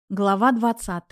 Глава 20.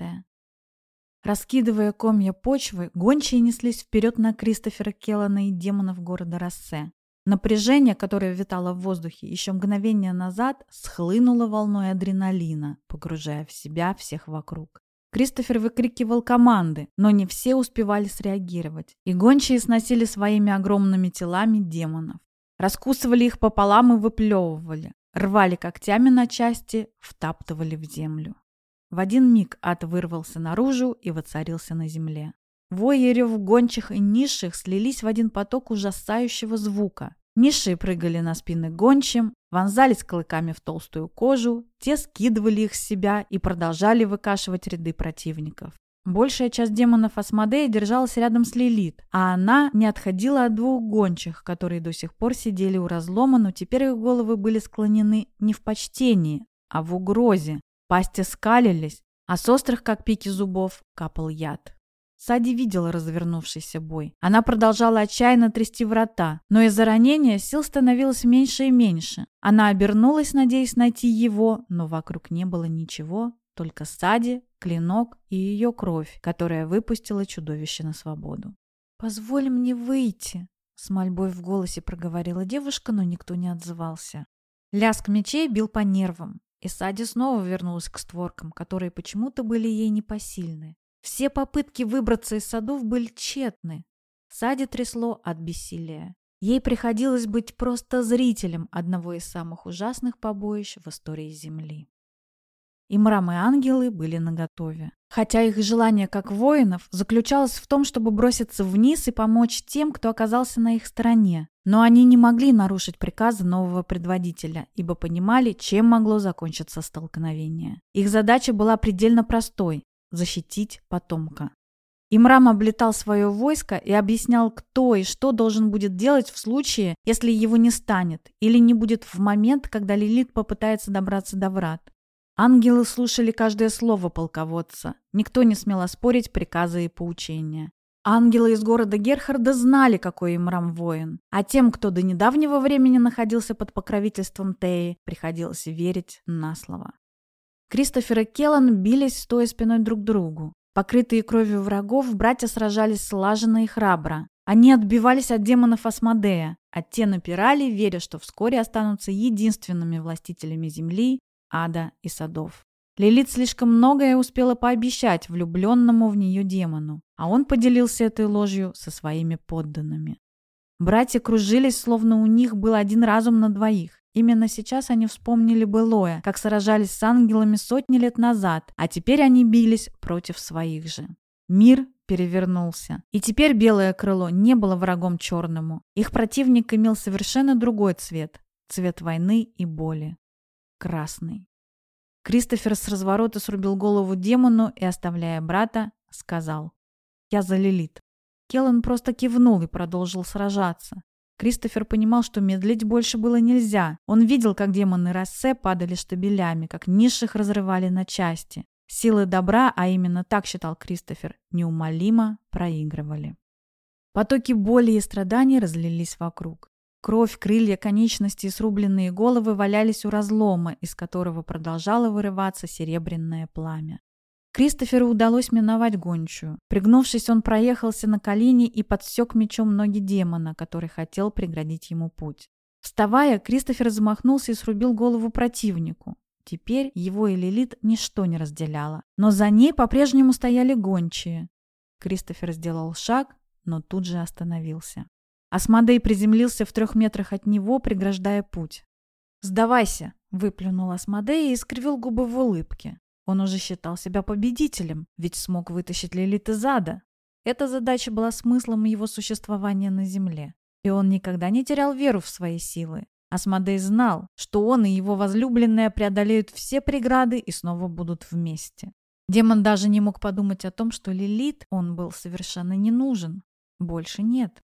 Раскидывая комья почвы, гончие неслись вперед на Кристофера Келлана и демонов города Рассе. Напряжение, которое витало в воздухе еще мгновение назад, схлынуло волной адреналина, погружая в себя всех вокруг. Кристофер выкрикивал команды, но не все успевали среагировать, и гончие сносили своими огромными телами демонов. Раскусывали их пополам и выплевывали, рвали когтями на части, втаптывали в землю. В один миг ад вырвался наружу и воцарился на земле. Вой и рев гончих и низших слились в один поток ужасающего звука. Низшие прыгали на спины гончим, вонзались клыками в толстую кожу, те скидывали их с себя и продолжали выкашивать ряды противников. Большая часть демонов Асмодея держалась рядом с Лилит, а она не отходила от двух гончих, которые до сих пор сидели у разлома, но теперь их головы были склонены не в почтении, а в угрозе. Пасти скалились, а с острых, как пики зубов, капал яд. Сади видела развернувшийся бой. Она продолжала отчаянно трясти врата, но из-за ранения сил становилось меньше и меньше. Она обернулась, надеясь найти его, но вокруг не было ничего, только Сади, клинок и ее кровь, которая выпустила чудовище на свободу. «Позволь мне выйти», — с мольбой в голосе проговорила девушка, но никто не отзывался. Лязг мечей бил по нервам. И Сади снова вернулась к створкам, которые почему-то были ей непосильны. Все попытки выбраться из садов были тщетны. Сади трясло от бессилия. Ей приходилось быть просто зрителем одного из самых ужасных побоищ в истории Земли. Имрам и ангелы были наготове. Хотя их желание как воинов заключалось в том, чтобы броситься вниз и помочь тем, кто оказался на их стороне. Но они не могли нарушить приказы нового предводителя, ибо понимали, чем могло закончиться столкновение. Их задача была предельно простой – защитить потомка. Имрам облетал свое войско и объяснял, кто и что должен будет делать в случае, если его не станет, или не будет в момент, когда Лилит попытается добраться до врат. Ангелы слушали каждое слово полководца. Никто не смел оспорить приказы и поучения. Ангелы из города Герхарда знали, какой Имрам воин, а тем, кто до недавнего времени находился под покровительством Теи, приходилось верить на слово. Кристофер и Келлан бились, стоя спиной друг к другу. Покрытые кровью врагов, братья сражались слаженно и храбро. Они отбивались от демонов Асмодея, а те напирали, веря, что вскоре останутся единственными властителями земли, ада и садов. Лилит слишком многое успела пообещать влюбленному в нее демону, а он поделился этой ложью со своими подданными. Братья кружились, словно у них был один разум на двоих. Именно сейчас они вспомнили былое, как сражались с ангелами сотни лет назад, а теперь они бились против своих же. Мир перевернулся, и теперь белое крыло не было врагом черному. Их противник имел совершенно другой цвет – цвет войны и боли. Красный. Кристофер с разворота срубил голову демону и, оставляя брата, сказал: «Я за Лилит». Келлан просто кивнул и продолжил сражаться. Кристофер понимал, что медлить больше было нельзя. Он видел, как демоны Рассе падали штабелями, как низших разрывали на части. Силы добра, а именно так считал Кристофер, неумолимо проигрывали. Потоки боли и страданий разлились вокруг. Кровь, крылья, конечности и срубленные головы валялись у разлома, из которого продолжало вырываться серебряное пламя. Кристоферу удалось миновать гончую. Пригнувшись, он проехался на колени и подсек мечом ноги демона, который хотел преградить ему путь. Вставая, Кристофер замахнулся и срубил голову противнику. Теперь его и Лилит ничто не разделяло. Но за ней по-прежнему стояли гончие. Кристофер сделал шаг, но тут же остановился. Асмодей приземлился в 3 метрах от него, преграждая путь. «Сдавайся!» – выплюнул Асмодей и искривил губы в улыбке. Он уже считал себя победителем, ведь смог вытащить Лилит из ада. Эта задача была смыслом его существования на земле. И он никогда не терял веру в свои силы. Асмодей знал, что он и его возлюбленная преодолеют все преграды и снова будут вместе. Демон даже не мог подумать о том, что Лилит он был совершенно не нужен. Больше нет.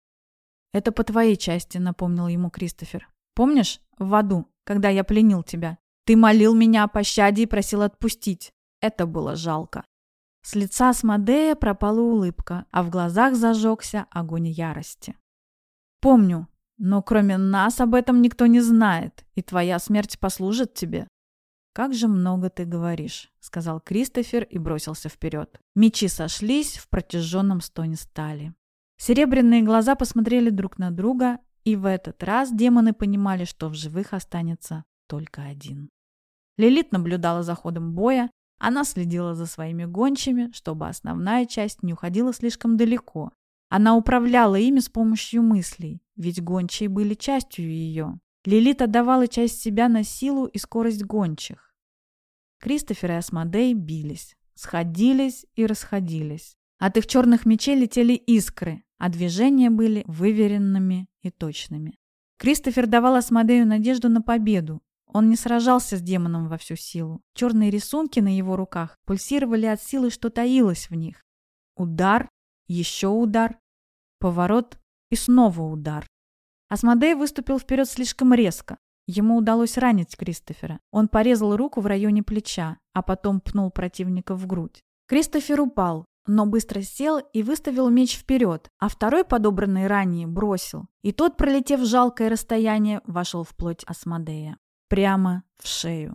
«Это по твоей части», — напомнил ему Кристофер. «Помнишь, в аду, когда я пленил тебя? Ты молил меня о пощаде и просил отпустить. Это было жалко». С лица Асмодея пропала улыбка, а в глазах зажегся огонь ярости. «Помню, но кроме нас об этом никто не знает, и твоя смерть послужит тебе». как же много ты говоришь», — сказал Кристофер и бросился вперед. Мечи сошлись в протяженном стоне стали. Серебряные глаза посмотрели друг на друга, и в этот раз демоны понимали, что в живых останется только один. Лилит наблюдала за ходом боя, она следила за своими гончими, чтобы основная часть не уходила слишком далеко. Она управляла ими с помощью мыслей, ведь гончие были частью ее. Лилит отдавала часть себя на силу и скорость гончих. Кристофер и Асмодей бились, сходились и расходились. От их черных мечей летели искры, а движения были выверенными и точными. Кристофер давал Асмодею надежду на победу. Он не сражался с демоном во всю силу. Черные рисунки на его руках пульсировали от силы, что таилось в них. Удар, еще удар, поворот и снова удар. Асмодей выступил вперед слишком резко. Ему удалось ранить Кристофера. Он порезал руку в районе плеча, а потом пнул противника в грудь. Кристофер упал, но быстро сел и выставил меч вперед, а второй, подобранный ранее, бросил. И тот, пролетев жалкое расстояние, вошел в плоть Асмодея. Прямо в шею.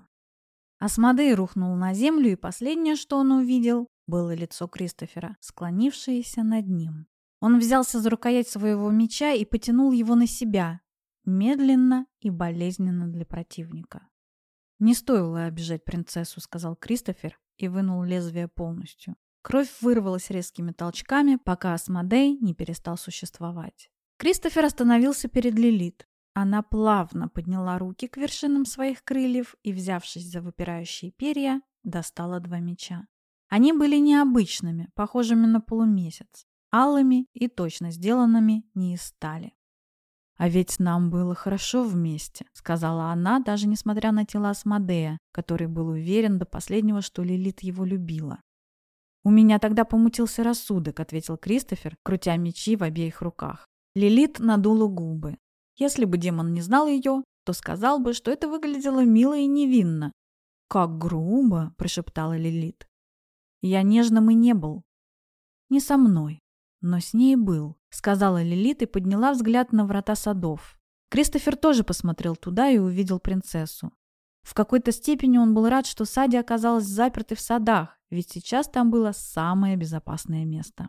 Асмодей рухнул на землю, и последнее, что он увидел, было лицо Кристофера, склонившееся над ним. Он взялся за рукоять своего меча и потянул его на себя, медленно и болезненно для противника. «Не стоило обижать принцессу», — сказал Кристофер и вынул лезвие полностью. Кровь вырвалась резкими толчками, пока Асмодей не перестал существовать. Кристофер остановился перед Лилит. Она плавно подняла руки к вершинам своих крыльев и, взявшись за выпирающие перья, достала два меча. Они были необычными, похожими на полумесяц, алыми и точно сделанными не из стали. «А ведь нам было хорошо вместе», — сказала она, даже несмотря на тело Асмодея, который был уверен до последнего, что Лилит его любила. «У меня тогда помутился рассудок», — ответил Кристофер, крутя мечи в обеих руках. Лилит надула губы. Если бы демон не знал ее, то сказал бы, что это выглядело мило и невинно. «Как грубо!» – прошептала Лилит. «Я нежным и не был. Не со мной, но с ней был», – сказала Лилит и подняла взгляд на врата садов. Кристофер тоже посмотрел туда и увидел принцессу. В какой-то степени он был рад, что Сади оказалась запертой в садах, ведь сейчас там было самое безопасное место.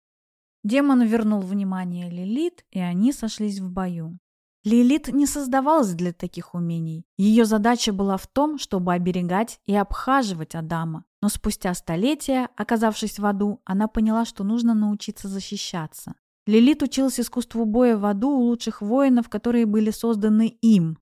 Демон вернул внимание Лилит, и они сошлись в бою. Лилит не создавалась для таких умений. Ее задача была в том, чтобы оберегать и обхаживать Адама. Но спустя столетия, оказавшись в аду, она поняла, что нужно научиться защищаться. Лилит училась искусству боя в аду у лучших воинов, которые были созданы им.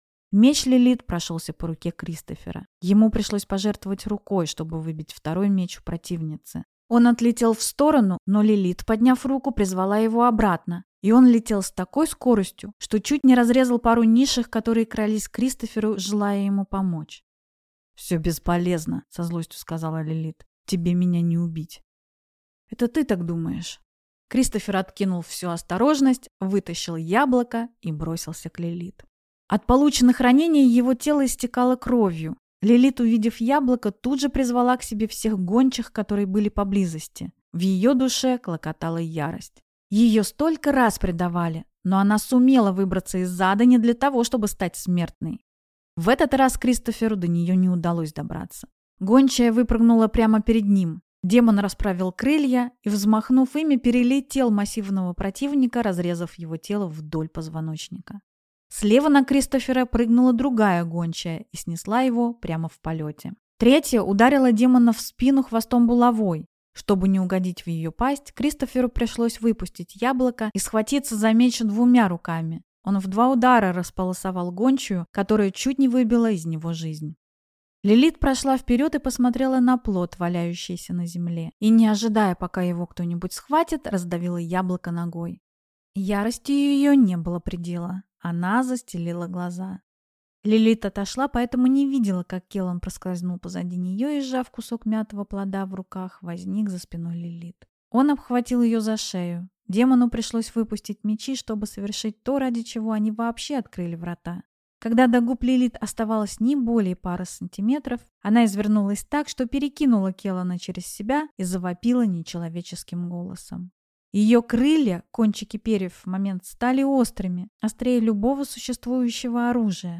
Меч Лилит прошелся по руке Кристофера. Ему пришлось пожертвовать рукой, чтобы выбить второй меч у противницы. Он отлетел в сторону, но Лилит, подняв руку, призвала его обратно. И он летел с такой скоростью, что чуть не разрезал пару низших, которые крались к Кристоферу, желая ему помочь. «Все бесполезно», — со злостью сказала Лилит. «Тебе меня не убить». «Это ты так думаешь?» Кристофер откинул всю осторожность, вытащил яблоко и бросился к Лилит. От полученных ранений его тело истекало кровью. Лилит, увидев яблоко, тут же призвала к себе всех гончих, которые были поблизости. В ее душе клокотала ярость. Ее столько раз предавали, но она сумела выбраться из ада не для того, чтобы стать смертной. В этот раз Кристоферу до нее не удалось добраться. Гончая выпрыгнула прямо перед ним. Демон расправил крылья и, взмахнув ими, перелетел массивного противника, разрезав его тело вдоль позвоночника. Слева на Кристофера прыгнула другая гончая и снесла его прямо в полете. Третья ударила демона в спину хвостом булавой. Чтобы не угодить в ее пасть, Кристоферу пришлось выпустить яблоко и схватиться за меч двумя руками. Он в 2 удара располосовал гончую, которая чуть не выбила из него жизнь. Лилит прошла вперед и посмотрела на плод, валяющийся на земле, и, не ожидая, пока его кто-нибудь схватит, раздавила яблоко ногой. Ярости ее не было предела. Она застелила глаза. Лилит отошла, поэтому не видела, как Келлан проскользнул позади нее и, сжав кусок мятого плода в руках, возник за спиной Лилит. Он обхватил ее за шею. Демону пришлось выпустить мечи, чтобы совершить то, ради чего они вообще открыли врата. Когда до губ Лилит оставалось не более пары сантиметров, она извернулась так, что перекинула Келлана через себя и завопила нечеловеческим голосом. Ее крылья, кончики перьев в момент стали острыми, острее любого существующего оружия.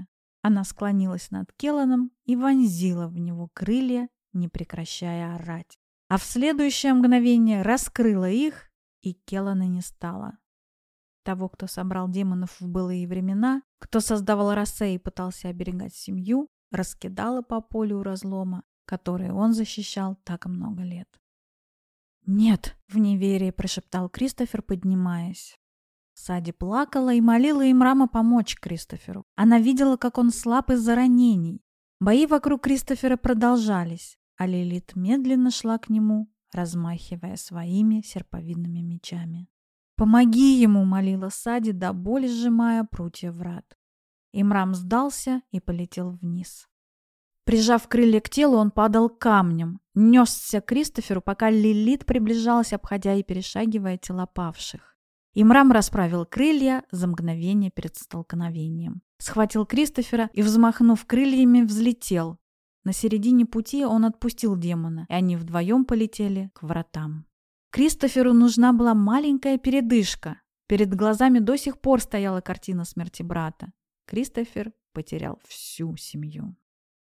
Она склонилась над Келланом и вонзила в него крылья, не прекращая орать. А в следующее мгновение раскрыла их, и Келлана не стало. Того, кто собрал демонов в былые времена, кто создавал Россе и пытался оберегать семью, раскидало по полю разлома, который он защищал так много лет. «Нет!» — в неверии прошептал Кристофер, поднимаясь. Сади плакала и молила Имрама помочь Кристоферу. Она видела, как он слаб из-за ранений. Бои вокруг Кристофера продолжались, а Лилит медленно шла к нему, размахивая своими серповидными мечами. «Помоги ему!» — молила Сади, до боли сжимая прутья врат. Имрам сдался и полетел вниз. Прижав крылья к телу, он падал камнем, несся к Кристоферу, пока Лилит приближалась, обходя и перешагивая тела павших. Имрам расправил крылья за мгновение перед столкновением. Схватил Кристофера и, взмахнув крыльями, взлетел. На середине пути он отпустил демона, и они вдвоем полетели к вратам. Кристоферу нужна была маленькая передышка. Перед глазами до сих пор стояла картина смерти брата. Кристофер потерял всю семью.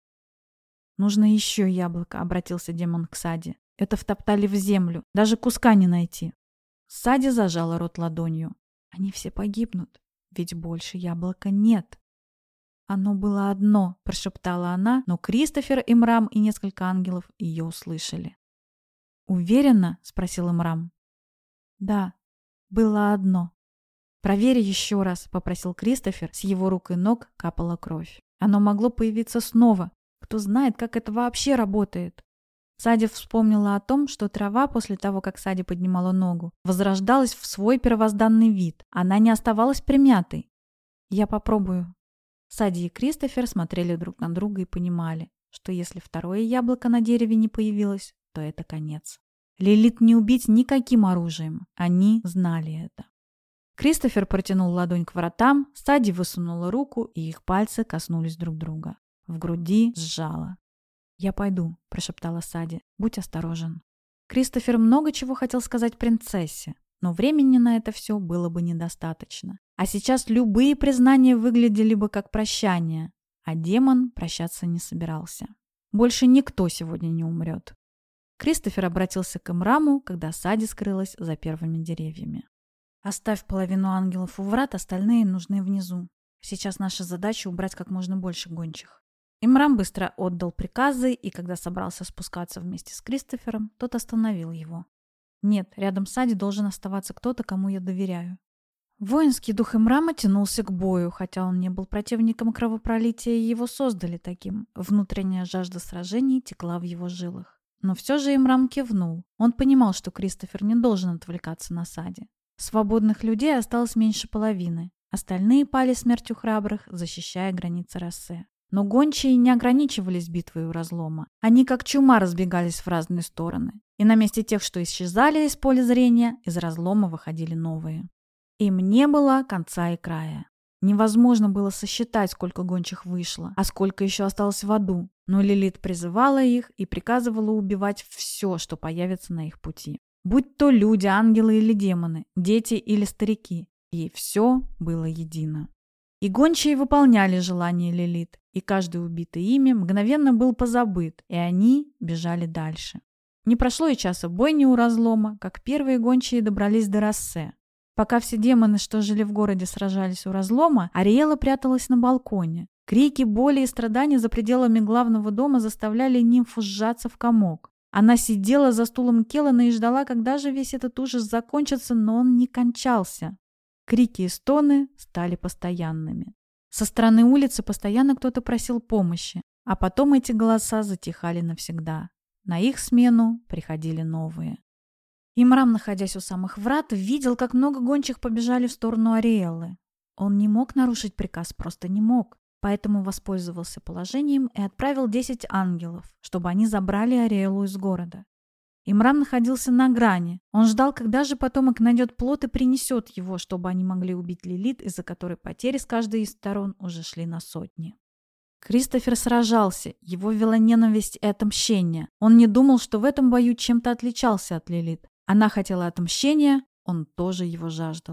«Нужно еще яблоко», — обратился демон к Сади. «Это втоптали в землю. Даже куска не найти». Сади зажала рот ладонью. «Они все погибнут, ведь больше яблока нет». «Оно было одно», — прошептала она, но Кристофер, Имрам и несколько ангелов ее услышали. «Уверена?» — спросил Имрам. «Да, было одно». «Проверь еще раз», — попросил Кристофер. С его рук и ног капала кровь. «Оно могло появиться снова. Кто знает, как это вообще работает?» Сади вспомнила о том, что трава после того, как Сади поднимала ногу, возрождалась в свой первозданный вид. Она не оставалась примятой. «Я попробую». Сади и Кристофер смотрели друг на друга и понимали, что если второе яблоко на дереве не появилось, то это конец. Лилит не убить никаким оружием. Они знали это. Кристофер протянул ладонь к вратам, Сади высунула руку, и их пальцы коснулись друг друга. В груди сжало. «Я пойду», – прошептала Сади. «Будь осторожен». Кристофер много чего хотел сказать принцессе, но времени на это все было бы недостаточно. А сейчас любые признания выглядели бы как прощание, а демон прощаться не собирался. Больше никто сегодня не умрет. Кристофер обратился к Имраму, когда Сади скрылась за первыми деревьями. «Оставь половину ангелов у врат, остальные нужны внизу. Сейчас наша задача убрать как можно больше гончих». Имрам быстро отдал приказы, и когда собрался спускаться вместе с Кристофером, тот остановил его. «Нет, рядом с Сади должен оставаться кто-то, кому я доверяю». Воинский дух Имрама тянулся к бою, хотя он не был противником кровопролития, и его создали таким. Внутренняя жажда сражений текла в его жилах. Но все же Имрам кивнул. Он понимал, что Кристофер не должен отвлекаться на Сади. Свободных людей осталось меньше половины. Остальные пали смертью храбрых, защищая границы Россе. Но гончие не ограничивались битвой у разлома. Они как чума разбегались в разные стороны. И на месте тех, что исчезали из поля зрения, из разлома выходили новые. Им не было конца и края. Невозможно было сосчитать, сколько гончих вышло, а сколько еще осталось в аду. Но Лилит призывала их и приказывала убивать все, что появится на их пути. Будь то люди, ангелы или демоны, дети или старики. Ей все было едино. И гончие выполняли желания Лилит, и каждый убитый ими мгновенно был позабыт, и они бежали дальше. Не прошло и часа бойни у разлома, как первые гончие добрались до Россе. Пока все демоны, что жили в городе, сражались у разлома, Ариэла пряталась на балконе. Крики, боли и страдания за пределами главного дома заставляли нимфу сжаться в комок. Она сидела за стулом Келлана и ждала, когда же весь этот ужас закончится, но он не кончался. Крики и стоны стали постоянными. Со стороны улицы постоянно кто-то просил помощи, а потом эти голоса затихали навсегда. На их смену приходили новые. Имрам, находясь у самых врат, видел, как много гончих побежали в сторону Ариэллы. Он не мог нарушить приказ, просто не мог. Поэтому воспользовался положением и отправил 10 ангелов, чтобы они забрали Ариэллу из города. Имрам находился на грани. Он ждал, когда же потомок найдет плод и принесет его, чтобы они могли убить Лилит, из-за которой потери с каждой из сторон уже шли на сотни. Кристофер сражался, его вела ненависть и отмщение. Он не думал, что в этом бою чем-то отличался от Лилит. Она хотела отмщения, он тоже его жаждал.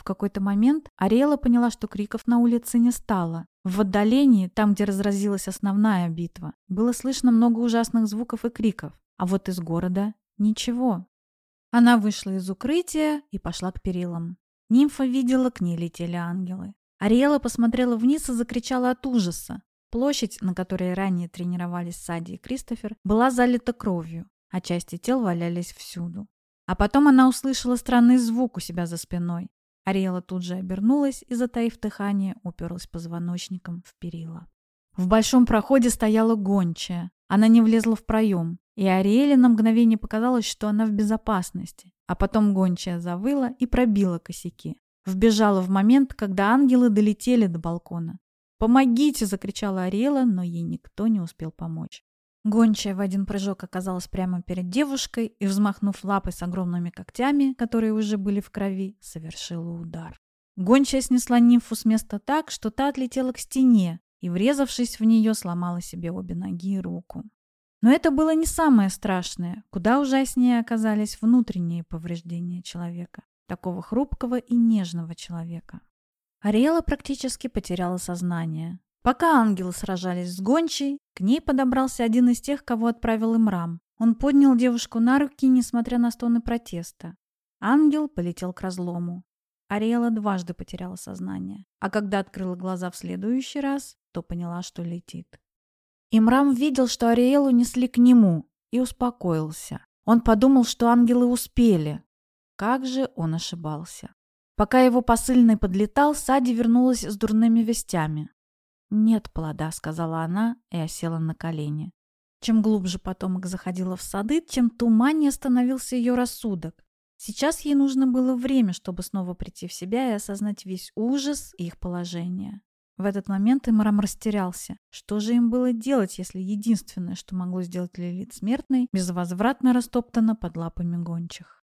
В какой-то момент Ариэла поняла, что криков на улице не стало. В отдалении, там, где разразилась основная битва, было слышно много ужасных звуков и криков, а вот из города — ничего. Она вышла из укрытия и пошла к перилам. Нимфа видела, к ней летели ангелы. Ариэла посмотрела вниз и закричала от ужаса. Площадь, на которой ранее тренировались Сади и Кристофер, была залита кровью, а части тел валялись всюду. А потом она услышала странный звук у себя за спиной. Ариэла тут же обернулась и, затаив дыхание, уперлась позвоночником в перила. В большом проходе стояла гончая. Она не влезла в проем, и Ариэле на мгновение показалось, что она в безопасности. А потом гончая завыла и пробила косяки. Вбежала в момент, когда ангелы долетели до балкона. «Помогите!» — закричала Ариэла, но ей никто не успел помочь. Гончая в один прыжок оказалась прямо перед девушкой и, взмахнув лапой с огромными когтями, которые уже были в крови, совершила удар. Гончая снесла нимфу с места так, что та отлетела к стене и, врезавшись в нее, сломала себе обе ноги и руку. Но это было не самое страшное. Куда ужаснее оказались внутренние повреждения человека, такого хрупкого и нежного человека. Ариэла практически потеряла сознание. Пока ангелы сражались с гончей, к ней подобрался один из тех, кого отправил Имрам. Он поднял девушку на руки, несмотря на стоны протеста. Ангел полетел к разлому. Ариэла дважды потеряла сознание, а когда открыла глаза в следующий раз, то поняла, что летит. Имрам видел, что Ариэлу несли к нему, и успокоился. Он подумал, что ангелы успели. Как же он ошибался. Пока его посыльный подлетал, Сади вернулась с дурными вестями. «Нет плода», — сказала она и осела на колени. Чем глубже потомок заходила в сады, тем туманнее становился ее рассудок. Сейчас ей нужно было время, чтобы снова прийти в себя и осознать весь ужас их положения. В этот момент Имрам растерялся. Что же им было делать, если единственное, что могло сделать Лилит смертной, безвозвратно растоптано под лапами гончих?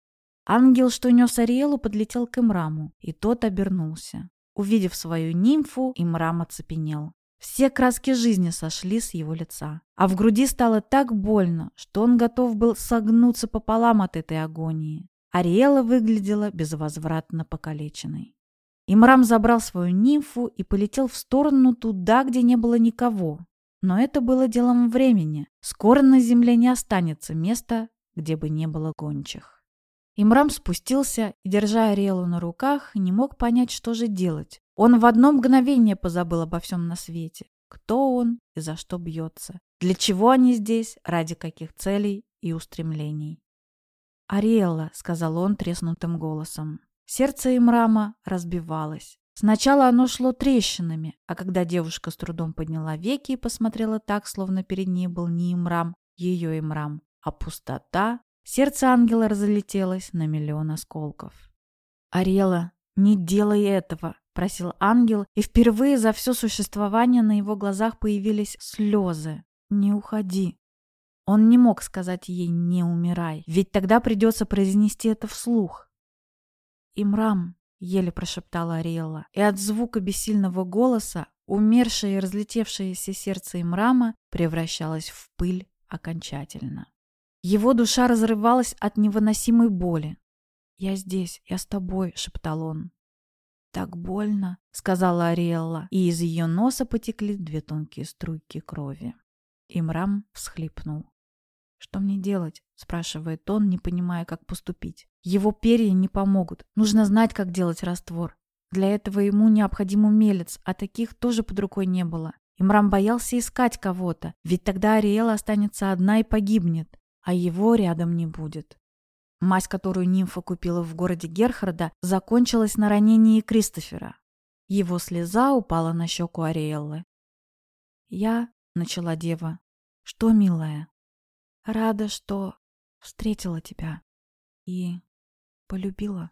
Ангел, что нес Ариэлу, подлетел к Имраму, и тот обернулся. Увидев свою нимфу, Имрам оцепенел. Все краски жизни сошли с его лица, а в груди стало так больно, что он готов был согнуться пополам от этой агонии. Ариэла выглядела безвозвратно покалеченной. Имрам забрал свою нимфу и полетел в сторону туда, где не было никого. Но это было делом времени. Скоро на земле не останется места, где бы не было гончих. Имрам спустился и, держа Ариэлу на руках, не мог понять, что же делать. Он в одно мгновение позабыл обо всем на свете. Кто он и за что бьется? Для чего они здесь? Ради каких целей и устремлений? «Ариэла», — сказал он треснутым голосом. Сердце Имрама разбивалось. Сначала оно шло трещинами, а когда девушка с трудом подняла веки и посмотрела так, словно перед ней был не Имрам, ее Имрам, а пустота, сердце ангела разлетелось на миллион осколков. «Ариэла, не делай этого», — просил ангел, и впервые за все существование на его глазах появились слезы. «Не уходи». Он не мог сказать ей «не умирай», ведь тогда придется произнести это вслух. «Имрам», — еле прошептала Ариэла, и от звука бессильного голоса умершее и разлетевшееся сердце Имрама превращалось в пыль окончательно. Его душа разрывалась от невыносимой боли. «Я здесь, я с тобой», — шептал он. «Так больно», — сказала Ариэлла, и из ее носа потекли две тонкие струйки крови. Имрам всхлипнул. «Что мне делать?» — спрашивает он, не понимая, как поступить. Его перья не помогут. Нужно знать, как делать раствор. Для этого ему необходим умелец, а таких тоже под рукой не было. Имрам боялся искать кого-то, ведь тогда Ариэла останется одна и погибнет, а его рядом не будет. Мазь, которую нимфа купила в городе Герхарда, закончилась на ранении Кристофера. Его слеза упала на щеку Ариэллы. «Я», — начала дева, — «что, милая? Рада, что встретила тебя и полюбила».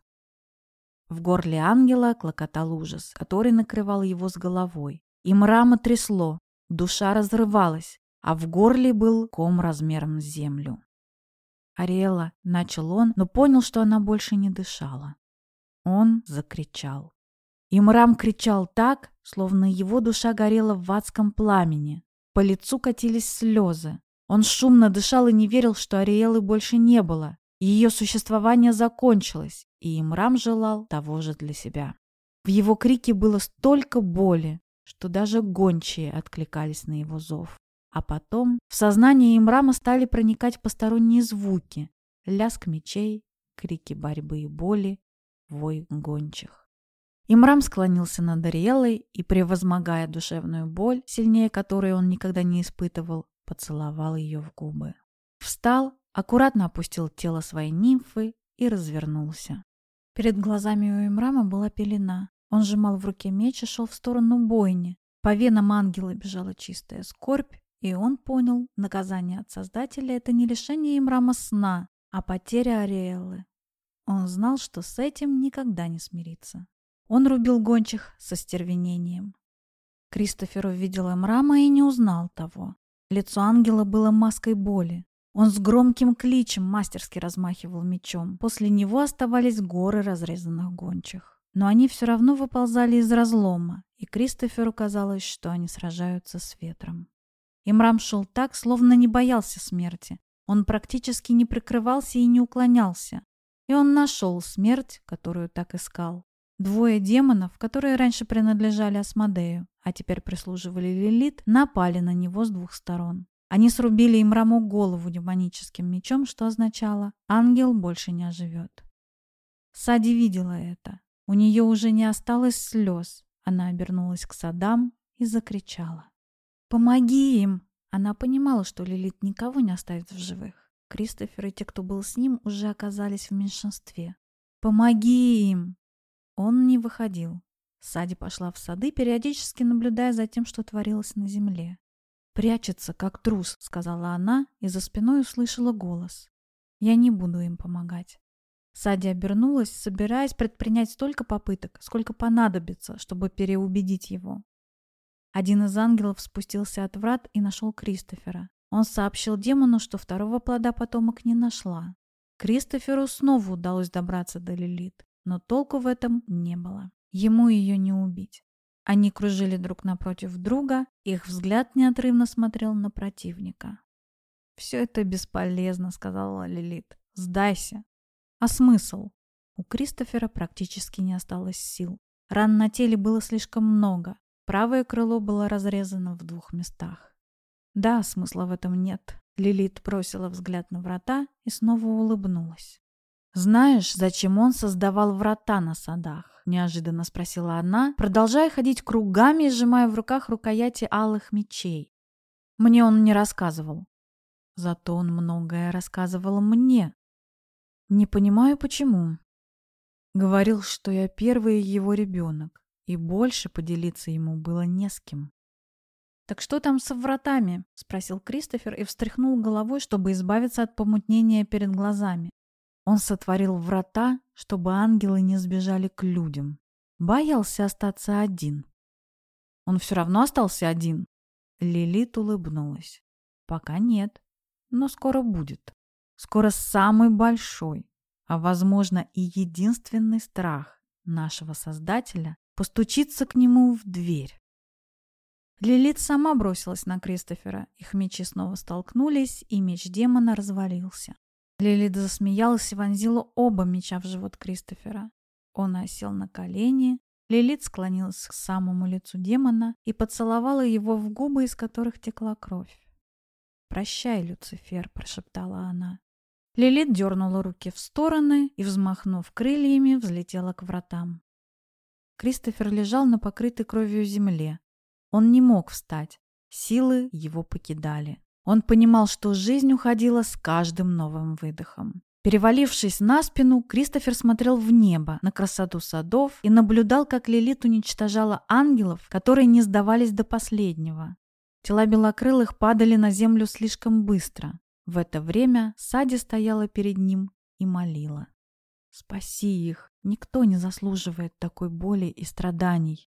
В горле ангела клокотал ужас, который накрывал его с головой. Имрама трясло, душа разрывалась, а в горле был ком размером с землю. «Ариэла», — начал он, но понял, что она больше не дышала. Он закричал. Имрам кричал так, словно его душа горела в адском пламени. По лицу катились слезы. Он шумно дышал и не верил, что Ариэлы больше не было. Ее существование закончилось, и Имрам желал того же для себя. В его крике было столько боли, что даже гончие откликались на его зов. А потом в сознание Имрама стали проникать посторонние звуки: лязг мечей, крики борьбы и боли, вой гончих. Имрам склонился над Ариэлой и, превозмогая душевную боль, сильнее которой он никогда не испытывал, поцеловал ее в губы. Встал, аккуратно опустил тело своей нимфы и развернулся. Перед глазами у Имрама была пелена. Он сжимал в руке меч и шел в сторону бойни. По венам ангела бежала чистая скорбь, и он понял, наказание от Создателя — это не лишение Имрама сна, а потеря Ариэлы. Он знал, что с этим никогда не смирится. Он рубил гончих со стервенением. Кристофер увидел Имрама и не узнал того. Лицо ангела было маской боли. Он с громким кличем мастерски размахивал мечом. После него оставались горы разрезанных гончих. Но они все равно выползали из разлома, и Кристоферу казалось, что они сражаются с ветром. Имрам шел так, словно не боялся смерти. Он практически не прикрывался и не уклонялся. И он нашел смерть, которую так искал. Двое демонов, которые раньше принадлежали Асмодею, а теперь прислуживали Лилит, напали на него с двух сторон. Они срубили Имраму голову демоническим мечом, что означало: ангел больше не оживет. Сади видела это. У нее уже не осталось слез. Она обернулась к садам и закричала: «Помоги им!» Она понимала, что Лилит никого не оставит в живых. Кристофер и те, кто был с ним, уже оказались в меньшинстве. «Помоги им!» Он не выходил. Сади пошла в сады, периодически наблюдая за тем, что творилось на земле. «Прячется, как трус», — сказала она, и за спиной услышала голос. «Я не буду им помогать». Сади обернулась, собираясь предпринять столько попыток, сколько понадобится, чтобы переубедить его. Один из ангелов спустился от врат и нашел Кристофера. Он сообщил демону, что второго плода потомок не нашла. Кристоферу снова удалось добраться до Лилит, но толку в этом не было. Ему ее не убить. Они кружили друг напротив друга, их взгляд неотрывно смотрел на противника. «Все это бесполезно», — сказала Лилит. «Сдайся». А смысл? У Кристофера практически не осталось сил. Ран на теле было слишком много. Правое крыло было разрезано в 2 местах. Да, смысла в этом нет. Лилит бросила взгляд на врата и снова улыбнулась. «Знаешь, зачем он создавал врата на садах?» — неожиданно спросила она, продолжая ходить кругами и сжимая в руках рукояти алых мечей. Мне он не рассказывал. Зато он многое рассказывал мне. Не понимаю, почему. Говорил, что я первый его ребенок, и больше поделиться ему было не с кем. «Так что там со вратами?» — спросил Кристофер и встряхнул головой, чтобы избавиться от помутнения перед глазами. Он сотворил врата, чтобы ангелы не сбежали к людям. Боялся остаться один. Он все равно остался один. Лилит улыбнулась. Пока нет, но скоро будет. Скоро самый большой, а возможно и единственный страх нашего Создателя постучится к нему в дверь. Лилит сама бросилась на Кристофера. Их мечи снова столкнулись, и меч демона развалился. Лилит засмеялась и вонзила оба меча в живот Кристофера. Он осел на колени. Лилит склонилась к самому лицу демона и поцеловала его в губы, из которых текла кровь. «Прощай, Люцифер», — прошептала она. Лилит дернула руки в стороны и, взмахнув крыльями, взлетела к вратам. Кристофер лежал на покрытой кровью земле. Он не мог встать. Силы его покидали. Он понимал, что жизнь уходила с каждым новым выдохом. Перевалившись на спину, Кристофер смотрел в небо, на красоту садов и наблюдал, как Лилит уничтожала ангелов, которые не сдавались до последнего. Тела белокрылых падали на землю слишком быстро. В это время Сади стояла перед ним и молила. «Спаси их! Никто не заслуживает такой боли и страданий!»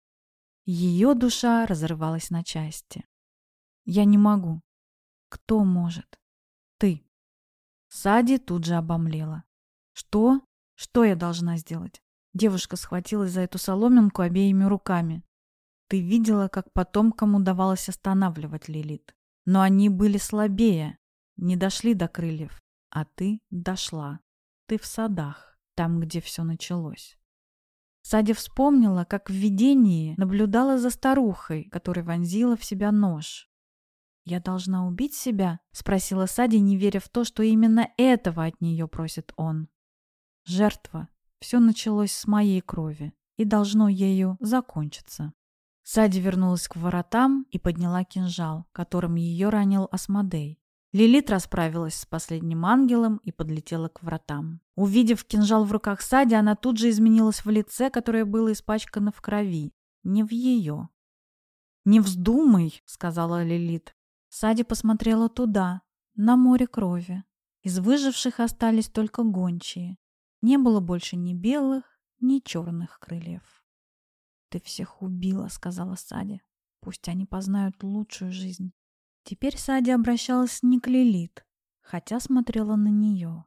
Ее душа разрывалась на части. «Я не могу». «Кто может?» «Ты». Сади тут же обомлела. «Что? Что я должна сделать?» Девушка схватилась за эту соломинку обеими руками. «Ты видела, как потомкам удавалось останавливать Лилит. Но они были слабее, не дошли до крыльев, а ты дошла. цветы в садах, там, где все началось. Сади вспомнила, как в видении наблюдала за старухой, которая вонзила в себя нож. «Я должна убить себя?» — спросила Сади, не веря в то, что именно этого от нее просит он. «Жертва. Все началось с моей крови и должно ею закончиться». Сади вернулась к воротам и подняла кинжал, которым ее ранил Асмодей. Лилит расправилась с последним ангелом и подлетела к вратам. Увидев кинжал в руках Сади, она тут же изменилась в лице, которое было испачкано в крови. Не в ее. «Не вздумай», — сказала Лилит. Сади посмотрела туда, на море крови. Из выживших остались только гончие. Не было больше ни белых, ни черных крыльев. «Ты всех убила», — сказала Сади. «Пусть они познают лучшую жизнь». Теперь Сади обращалась не к Лилит, хотя смотрела на нее.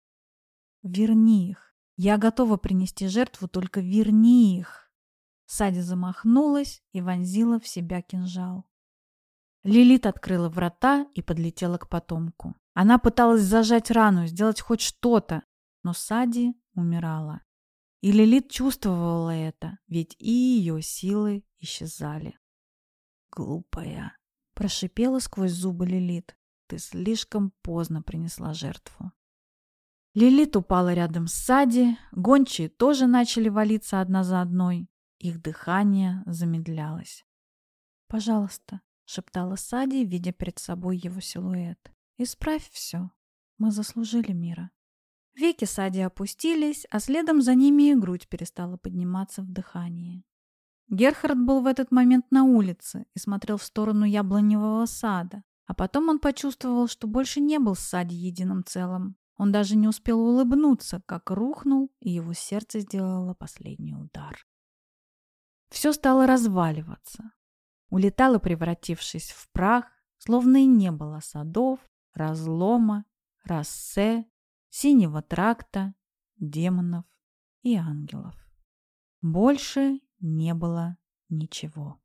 «Верни их. Я готова принести жертву, только верни их». Сади замахнулась и вонзила в себя кинжал. Лилит открыла врата и подлетела к потомку. Она пыталась зажать рану, сделать хоть что-то, но Сади умирала. И Лилит чувствовала это, ведь и ее силы исчезали. «Глупая», — прошипела сквозь зубы Лилит. «Ты слишком поздно принесла жертву». Лилит упала рядом с Сади, гончие тоже начали валиться одна за одной. Их дыхание замедлялось. «Пожалуйста», — шептала Сади, видя перед собой его силуэт. «Исправь все. Мы заслужили мира». Веки Сади опустились, а следом за ними и грудь перестала подниматься в дыхании. Герхард был в этот момент на улице и смотрел в сторону яблоневого сада, а потом он почувствовал, что больше не был с Сади единым целым. Он даже не успел улыбнуться, как рухнул, и его сердце сделало последний удар. Все стало разваливаться. Улетало, превратившись в прах, словно и не было садов, разлома, Рассе, синего тракта, демонов и ангелов. Больше не было ничего.